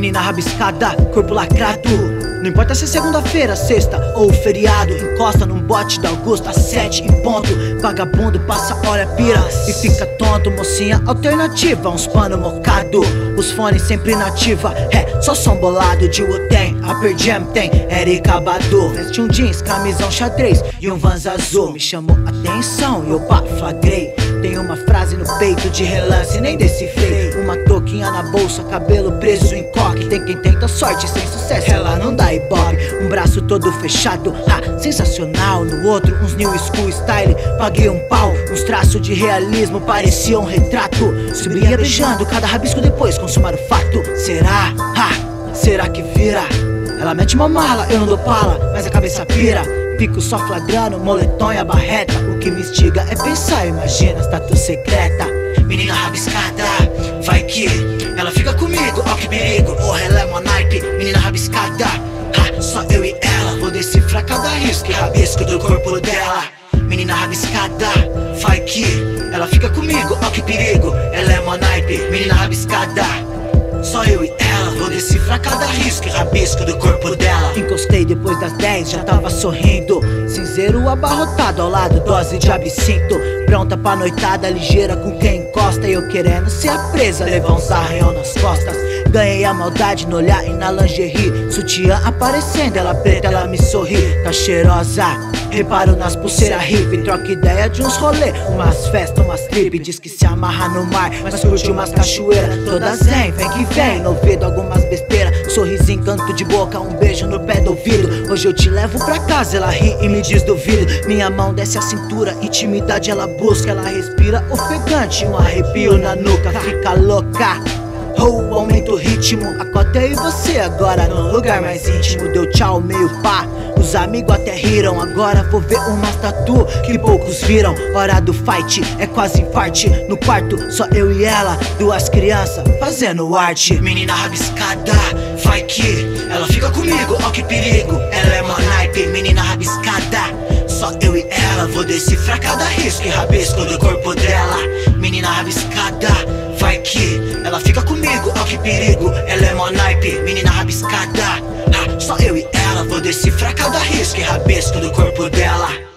menina rabiscada, corpo lacrado. Não importa se é segunda-feira, sexta ou feriado, encosta num bote da Augusta, 7 em ponto. Vagabundo passa, olha, pira e fica tonto. Mocinha alternativa, uns pano mocado, os fones sempre nativa. Só som bolado de Wu-Tang, Upper Jam tem Erykah Badu. Veste um jeans, camisão xadrez e um Vans azul. Me chamou a atenção e eu flagrei. Tem uma frase no peito de relance, nem decifrei. Uma touquinha na bolsa, cabelo preso em coque. Tem quem tenta sorte sem sucesso, ela não dá ibope. Um braço todo fechado, sensacional. No outro, uns new school style. Paguei um pau, uns traços de realismo, parecia um retrato. Subia beijando, cada rabisco depois consumar o fato. Será? Será que vira? Ela mete uma mala, eu não dou pala, mas a cabeça pira. Fico só flagrando, moletom e a barreta. O que me instiga é pensar, imagina, status secreta. Menina rabiscada, vai que ela fica comigo, ó que perigo. Ela é mó naipe, menina rabiscada. Só eu e ela, vou decifrar cada risco e rabisco do corpo dela. Menina rabiscada, vai que ela fica comigo, ó que perigo. Ela é mó naipe, menina rabiscada. Só eu e ela, vou decifrar cada risco e rabisco do corpo dela. Encostei depois das 10, já tava sorrindo. Cinzeiro abarrotado ao lado, dose de absinto. Pronta pra noitada, ligeira com quem encosta. E eu querendo ser a presa, levar uns arranhão nas costas. Ganhei a maldade no olhar e na lingerie. Sutiã aparecendo, ela preta, ela me sorri. Tá cheirosa, reparo nas pulseiras hippie. Troca ideia de uns rolê, umas festas, umas trip. Diz que se amarra no mar, mas curte umas cachoeiras. Toda zen, vem que vem, no ouvido algumas besteiras. Sorrisinho, canto de boca, um beijo no pé do ouvido. Hoje eu te levo pra casa, ela ri e me diz duvido. Minha mão desce a cintura, intimidade ela busca. Ela respira ofegante, um arrepio na nuca. Fica louca, aumenta o ritmo. A cota eu e você agora num lugar mais íntimo. Deu tchau, meio pá, os amigos até riram. Agora vou ver umas tatu que poucos viram. Hora do fight, é quase infarte. No quarto, só eu e ela, duas crianças fazendo arte. Menina rabiscada, vai que ela fica comigo, ó que perigo. Ela é uma naipe, menina rabiscada. Só eu e ela, vou decifrar cada risco e rabisco do corpo dela. Menina rabiscada, vai que ela fica comigo, ó que perigo. Ela é mó naipe, menina rabiscada. Só eu e ela, vou decifrar cada risco e rabisco do corpo dela.